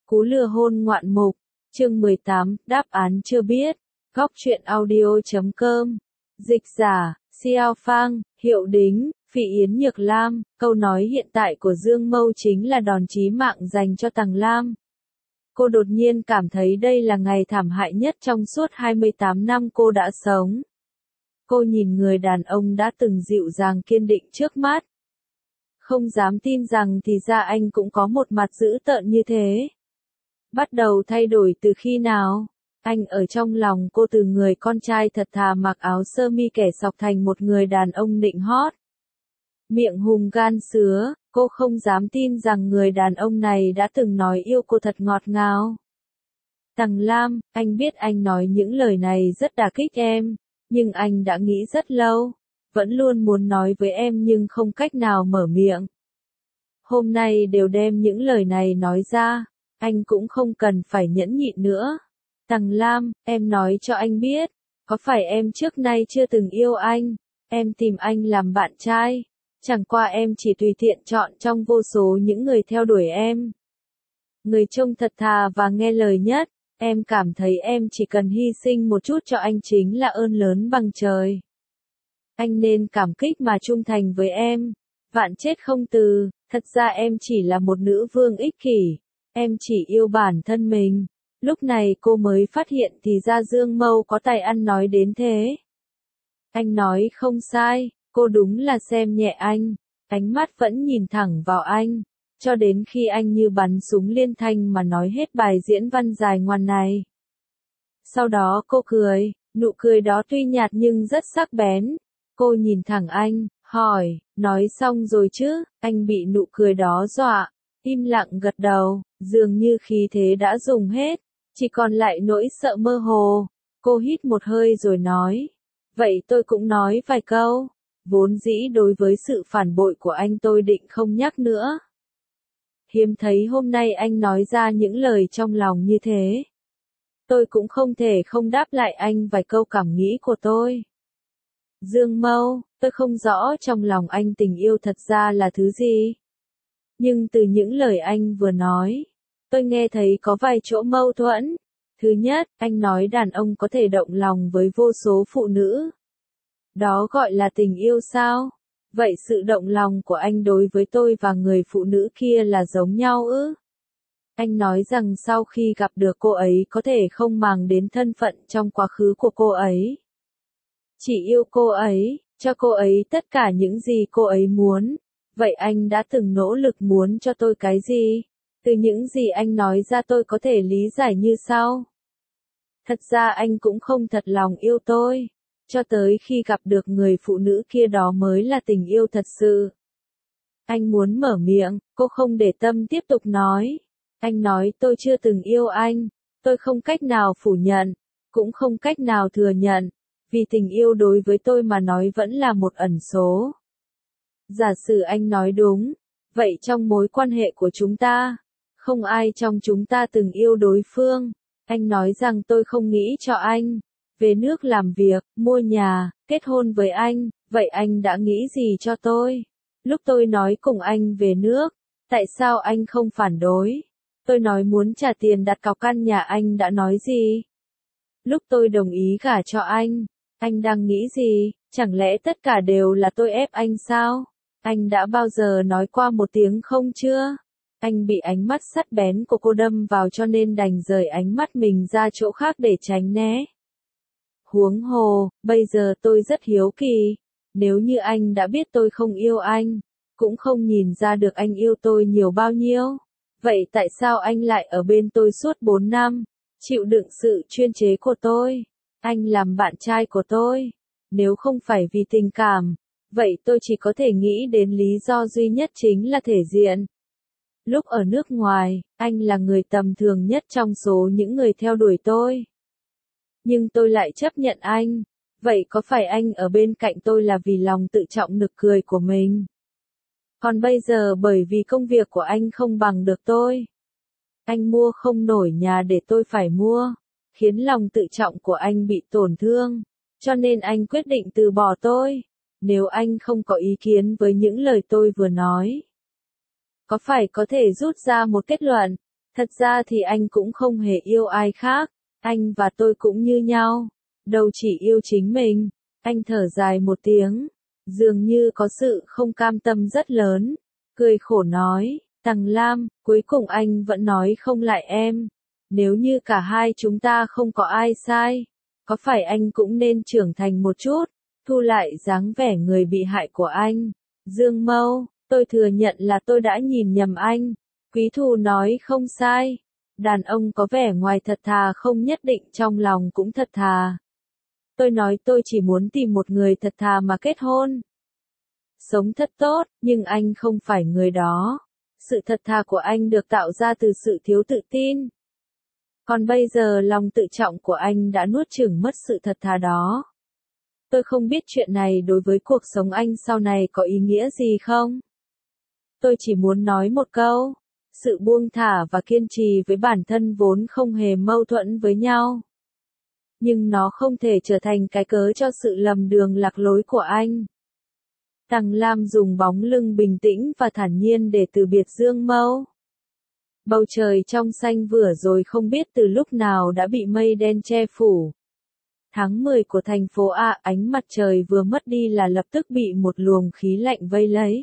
Cú lừa hôn ngoạn mục, chương 18, đáp án chưa biết, góc truyện audio.com, dịch giả, Xiao Phang, Hiệu Đính, Phỉ Yến Nhược Lam, câu nói hiện tại của Dương Mâu chính là đòn chí mạng dành cho Tằng Lam. Cô đột nhiên cảm thấy đây là ngày thảm hại nhất trong suốt 28 năm cô đã sống. Cô nhìn người đàn ông đã từng dịu dàng kiên định trước mắt. Không dám tin rằng thì ra anh cũng có một mặt dữ tợn như thế. Bắt đầu thay đổi từ khi nào? Anh ở trong lòng cô từ người con trai thật thà mặc áo sơ mi kẻ sọc thành một người đàn ông nịnh hót. Miệng hùng gan sứa, cô không dám tin rằng người đàn ông này đã từng nói yêu cô thật ngọt ngào. Tằng Lam, anh biết anh nói những lời này rất đả kích em, nhưng anh đã nghĩ rất lâu, vẫn luôn muốn nói với em nhưng không cách nào mở miệng. Hôm nay đều đem những lời này nói ra, anh cũng không cần phải nhẫn nhịn nữa. Tằng Lam, em nói cho anh biết, có phải em trước nay chưa từng yêu anh, em tìm anh làm bạn trai, chẳng qua em chỉ tùy tiện chọn trong vô số những người theo đuổi em. Người trông thật thà và nghe lời nhất, em cảm thấy em chỉ cần hy sinh một chút cho anh chính là ơn lớn bằng trời. Anh nên cảm kích mà trung thành với em, vạn chết không từ, thật ra em chỉ là một nữ vương ích kỷ, em chỉ yêu bản thân mình. Lúc này cô mới phát hiện thì ra Dương Mâu có tài ăn nói đến thế. Anh nói không sai, cô đúng là xem nhẹ anh, ánh mắt vẫn nhìn thẳng vào anh, cho đến khi anh như bắn súng liên thanh mà nói hết bài diễn văn dài ngoan này. Sau đó cô cười, nụ cười đó tuy nhạt nhưng rất sắc bén. Cô nhìn thẳng anh, hỏi, nói xong rồi chứ? Anh bị nụ cười đó dọa, im lặng gật đầu, dường như khí thế đã dùng hết, chỉ còn lại nỗi sợ mơ hồ. Cô hít một hơi rồi nói, vậy tôi cũng nói vài câu. Vốn dĩ đối với sự phản bội của anh tôi định không nhắc nữa. Hiếm thấy hôm nay anh nói ra những lời trong lòng như thế. Tôi cũng không thể không đáp lại anh vài câu cảm nghĩ của tôi. Dương Mâu, tôi không rõ trong lòng anh tình yêu thật ra là thứ gì. Nhưng từ những lời anh vừa nói, tôi nghe thấy có vài chỗ mâu thuẫn. Thứ nhất, anh nói đàn ông có thể động lòng với vô số phụ nữ. Đó gọi là tình yêu sao? Vậy sự động lòng của anh đối với tôi và người phụ nữ kia là giống nhau ư? Anh nói rằng sau khi gặp được cô ấy có thể không màng đến thân phận trong quá khứ của cô ấy. Chỉ yêu cô ấy, cho cô ấy tất cả những gì cô ấy muốn. Vậy anh đã từng nỗ lực muốn cho tôi cái gì? Từ những gì anh nói ra tôi có thể lý giải như sau. Thật ra anh cũng không thật lòng yêu tôi. Cho tới khi gặp được người phụ nữ kia đó mới là tình yêu thật sự. Anh muốn mở miệng, cô không để tâm tiếp tục nói. Anh nói tôi chưa từng yêu anh, tôi không cách nào phủ nhận, cũng không cách nào thừa nhận, vì tình yêu đối với tôi mà nói vẫn là một ẩn số. Giả sử anh nói đúng, vậy trong mối quan hệ của chúng ta, không ai trong chúng ta từng yêu đối phương. Anh nói rằng tôi không nghĩ cho anh. Về nước làm việc, mua nhà, kết hôn với anh, vậy anh đã nghĩ gì cho tôi? Lúc tôi nói cùng anh về nước, tại sao anh không phản đối? Tôi nói muốn trả tiền đặt cọc căn nhà anh đã nói gì? Lúc tôi đồng ý gả cho anh đang nghĩ gì? Chẳng lẽ tất cả đều là tôi ép anh sao? Anh đã bao giờ nói qua một tiếng không chưa? Anh bị ánh mắt sắc bén của cô đâm vào cho nên đành rời ánh mắt mình ra chỗ khác để tránh né. Huống hồ, bây giờ tôi rất hiếu kỳ, nếu như anh đã biết tôi không yêu anh, cũng không nhìn ra được anh yêu tôi nhiều bao nhiêu, vậy tại sao anh lại ở bên tôi suốt 4 năm, chịu đựng sự chuyên chế của tôi, anh làm bạn trai của tôi, nếu không phải vì tình cảm, vậy tôi chỉ có thể nghĩ đến lý do duy nhất chính là thể diện. Lúc ở nước ngoài, anh là người tầm thường nhất trong số những người theo đuổi tôi. Nhưng tôi lại chấp nhận anh, vậy có phải anh ở bên cạnh tôi là vì lòng tự trọng nực cười của mình? Còn bây giờ bởi vì công việc của anh không bằng được tôi. Anh mua không nổi nhà để tôi phải mua, khiến lòng tự trọng của anh bị tổn thương, cho nên anh quyết định từ bỏ tôi. Nếu anh không có ý kiến với những lời tôi vừa nói, có phải có thể rút ra một kết luận, Thật ra thì anh cũng không hề yêu ai khác, anh và tôi cũng như nhau, đâu chỉ yêu chính mình. Anh thở dài một tiếng, dường như có sự không cam tâm rất lớn, cười khổ nói, Tằng Lam, cuối cùng anh vẫn nói không lại em. Nếu như cả hai chúng ta không có ai sai, có phải anh cũng nên trưởng thành một chút, thu lại dáng vẻ người bị hại của anh. Dương Mâu, tôi thừa nhận là tôi đã nhìn nhầm anh. Quý Thù nói không sai. Đàn ông có vẻ ngoài thật thà không nhất định trong lòng cũng thật thà. Tôi nói tôi chỉ muốn tìm một người thật thà mà kết hôn. Sống thật tốt, nhưng anh không phải người đó. Sự thật thà của anh được tạo ra từ sự thiếu tự tin. Còn bây giờ lòng tự trọng của anh đã nuốt chửng mất sự thật thà đó. Tôi không biết chuyện này đối với cuộc sống anh sau này có ý nghĩa gì không? Tôi chỉ muốn nói một câu. Sự buông thả và kiên trì với bản thân vốn không hề mâu thuẫn với nhau. Nhưng nó không thể trở thành cái cớ cho sự lầm đường lạc lối của anh. Tằng Lam dùng bóng lưng bình tĩnh và thản nhiên để từ biệt Dương Mâu. Bầu trời trong xanh vừa rồi không biết từ lúc nào đã bị mây đen che phủ. Tháng 10 của thành phố A, ánh mặt trời vừa mất đi là lập tức bị một luồng khí lạnh vây lấy.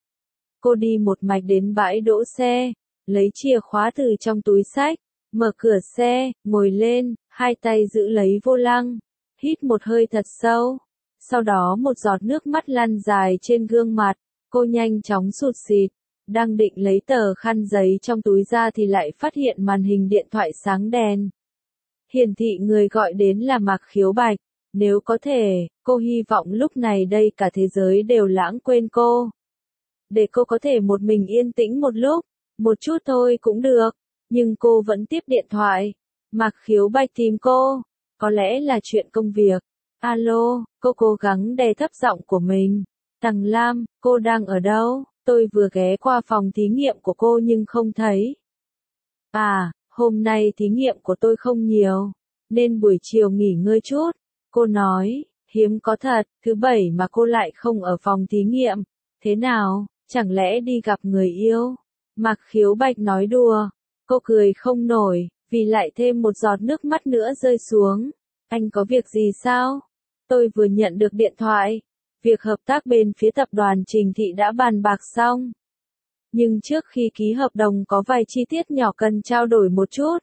Cô đi một mạch đến bãi đỗ xe, lấy chìa khóa từ trong túi xách, mở cửa xe, ngồi lên, hai tay giữ lấy vô lăng, hít một hơi thật sâu. Sau đó một giọt nước mắt lăn dài trên gương mặt, cô nhanh chóng sụt sịt, đang định lấy tờ khăn giấy trong túi ra thì lại phát hiện màn hình điện thoại sáng đèn. Hiển thị người gọi đến là Mạc Khiếu Bạch, nếu có thể, cô hy vọng lúc này đây cả thế giới đều lãng quên cô. Để cô có thể một mình yên tĩnh một lúc, một chút thôi cũng được, nhưng cô vẫn tiếp điện thoại. Mạc Khiếu Bạch tìm cô, có lẽ là chuyện công việc. Alo, cô cố gắng đè thấp giọng của mình. Tằng Lam, cô đang ở đâu? Tôi vừa ghé qua phòng thí nghiệm của cô nhưng không thấy. À, hôm nay thí nghiệm của tôi không nhiều, nên buổi chiều nghỉ ngơi chút. Cô nói, hiếm có thật, thứ bảy mà cô lại không ở phòng thí nghiệm. Thế nào, chẳng lẽ đi gặp người yêu? Mạc Khiếu Bạch nói đùa. Cô cười không nổi, vì lại thêm một giọt nước mắt nữa rơi xuống. Anh có việc gì sao? Tôi vừa nhận được điện thoại. Việc hợp tác bên phía tập đoàn Trình Thị đã bàn bạc xong. Nhưng trước khi ký hợp đồng có vài chi tiết nhỏ cần trao đổi một chút.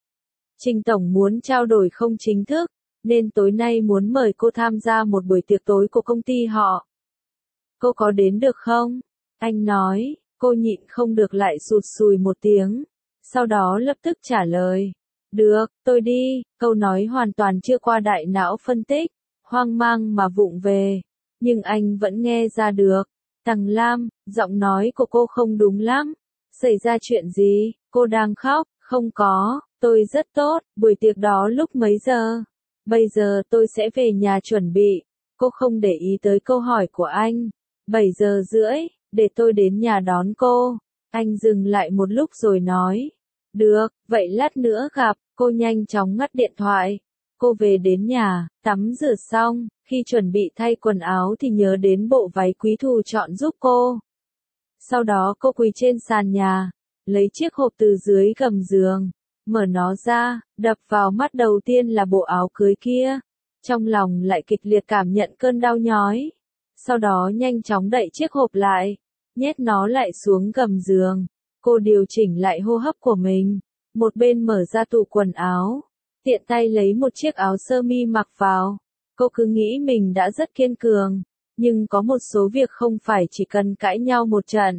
Trình Tổng muốn trao đổi không chính thức, nên tối nay muốn mời cô tham gia một buổi tiệc tối của công ty họ. Cô có đến được không? Anh nói, cô nhịn không được lại sụt sùi một tiếng. Sau đó lập tức trả lời. Được, tôi đi, câu nói hoàn toàn chưa qua đại não phân tích, hoang mang mà vụng về. Nhưng anh vẫn nghe ra được. Tằng Lam, giọng nói của cô không đúng lắm. Xảy ra chuyện gì? Cô đang khóc? Không có, tôi rất tốt. Buổi tiệc đó lúc mấy giờ? Bây giờ tôi sẽ về nhà chuẩn bị. Cô không để ý tới câu hỏi của anh. 7:30, để tôi đến nhà đón cô. Anh dừng lại một lúc rồi nói. Được, vậy lát nữa gặp. Cô nhanh chóng ngắt điện thoại. Cô về đến nhà, tắm rửa xong, khi chuẩn bị thay quần áo thì nhớ đến bộ váy Quý Thù chọn giúp cô. Sau đó cô quỳ trên sàn nhà, lấy chiếc hộp từ dưới gầm giường, mở nó ra, đập vào mắt đầu tiên là bộ áo cưới kia. Trong lòng lại kịch liệt cảm nhận cơn đau nhói. Sau đó nhanh chóng đậy chiếc hộp lại, nhét nó lại xuống gầm giường. Cô điều chỉnh lại hô hấp của mình, một bên mở ra tủ quần áo, tiện tay lấy một chiếc áo sơ mi mặc vào. Cô cứ nghĩ mình đã rất kiên cường, nhưng có một số việc không phải chỉ cần cãi nhau một trận.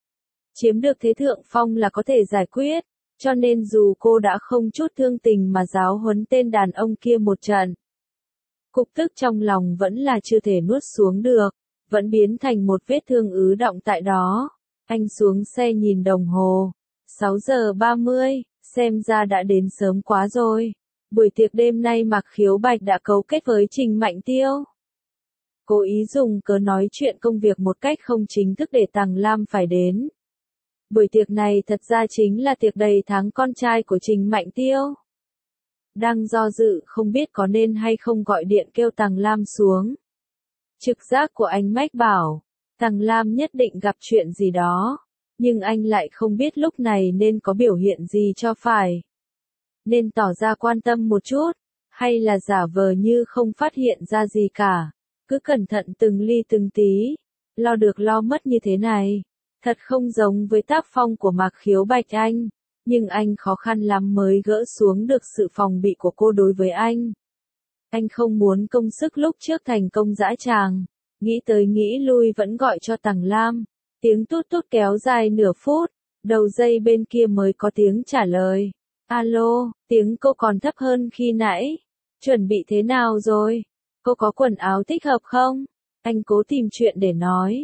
Chiếm được thế thượng phong là có thể giải quyết, cho nên dù cô đã không chút thương tình mà giáo huấn tên đàn ông kia một trận. Cục tức trong lòng vẫn là chưa thể nuốt xuống được, vẫn biến thành một vết thương ứ đọng tại đó. Anh xuống xe nhìn đồng hồ, 6:30, xem ra đã đến sớm quá rồi. Buổi tiệc đêm nay Mạc Khiếu Bạch đã cấu kết với Trình Mạnh Tiêu. Cố ý dùng cớ nói chuyện công việc một cách không chính thức để Tằng Lam phải đến. Buổi tiệc này thật ra chính là tiệc đầy tháng con trai của Trình Mạnh Tiêu. Đang do dự không biết có nên hay không gọi điện kêu Tằng Lam xuống. Trực giác của anh mách bảo, Tằng Lam nhất định gặp chuyện gì đó. Nhưng anh lại không biết lúc này nên có biểu hiện gì cho phải. Nên tỏ ra quan tâm một chút, hay là giả vờ như không phát hiện ra gì cả. Cứ cẩn thận từng ly từng tí, lo được lo mất như thế này. Thật không giống với tác phong của Mạc Khiếu Bạch Anh, nhưng anh khó khăn lắm mới gỡ xuống được sự phòng bị của cô đối với anh. Anh không muốn công sức lúc trước thành công dã tràng, nghĩ tới nghĩ lui vẫn gọi cho Tằng Lam. Tiếng tút tút kéo dài nửa phút, đầu dây bên kia mới có tiếng trả lời. Alo, tiếng cô còn thấp hơn khi nãy. Chuẩn bị thế nào rồi? Cô có quần áo thích hợp không? Anh cố tìm chuyện để nói.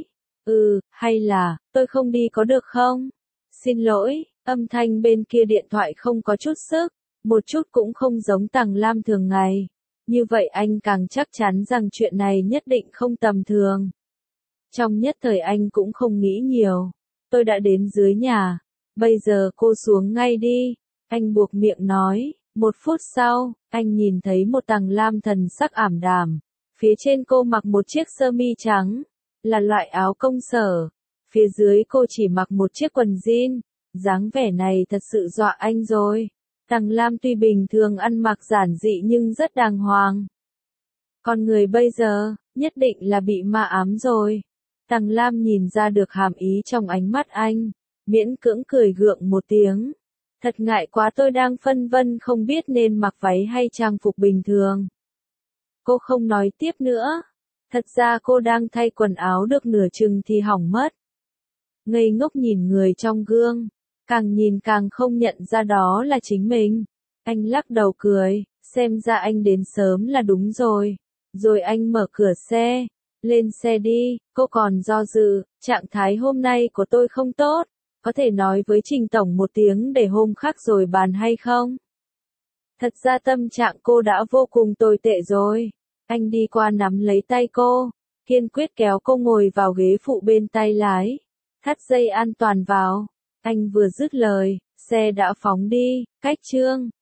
Hay là, tôi không đi có được không? Xin lỗi, âm thanh bên kia điện thoại không có chút sức, một chút cũng không giống Tằng Lam thường ngày. Như vậy anh càng chắc chắn rằng chuyện này nhất định không tầm thường. Trong nhất thời anh cũng không nghĩ nhiều. Tôi đã đến dưới nhà. Bây giờ cô xuống ngay đi. Anh buộc miệng nói. 1 phút sau, anh nhìn thấy một Tằng Lam thần sắc ảm đạm. Phía trên cô mặc một chiếc sơ mi trắng, là loại áo công sở. Phía dưới cô chỉ mặc một chiếc quần jean. Dáng vẻ này thật sự dọa anh rồi. Tằng Lam tuy bình thường ăn mặc giản dị nhưng rất đàng hoàng. Con người bây giờ, nhất định là bị ma ám rồi. Tằng Lam nhìn ra được hàm ý trong ánh mắt anh, miễn cưỡng cười gượng một tiếng. Thật ngại quá, tôi đang phân vân không biết nên mặc váy hay trang phục bình thường. Cô không nói tiếp nữa. Thật ra cô đang thay quần áo được nửa chừng thì hỏng mất. Ngây ngốc nhìn người trong gương, càng nhìn càng không nhận ra đó là chính mình. Anh lắc đầu cười, xem ra anh đến sớm là đúng rồi. Rồi anh mở cửa xe. Lên xe đi, cô còn do dự, trạng thái hôm nay của tôi không tốt, có thể nói với Trình Tổng một tiếng để hôm khác rồi bàn hay không? Thật ra tâm trạng cô đã vô cùng tồi tệ rồi. Anh đi qua nắm lấy tay cô, kiên quyết kéo cô ngồi vào ghế phụ bên tay lái, thắt dây an toàn vào. Anh vừa dứt lời, xe đã phóng đi, cách Trương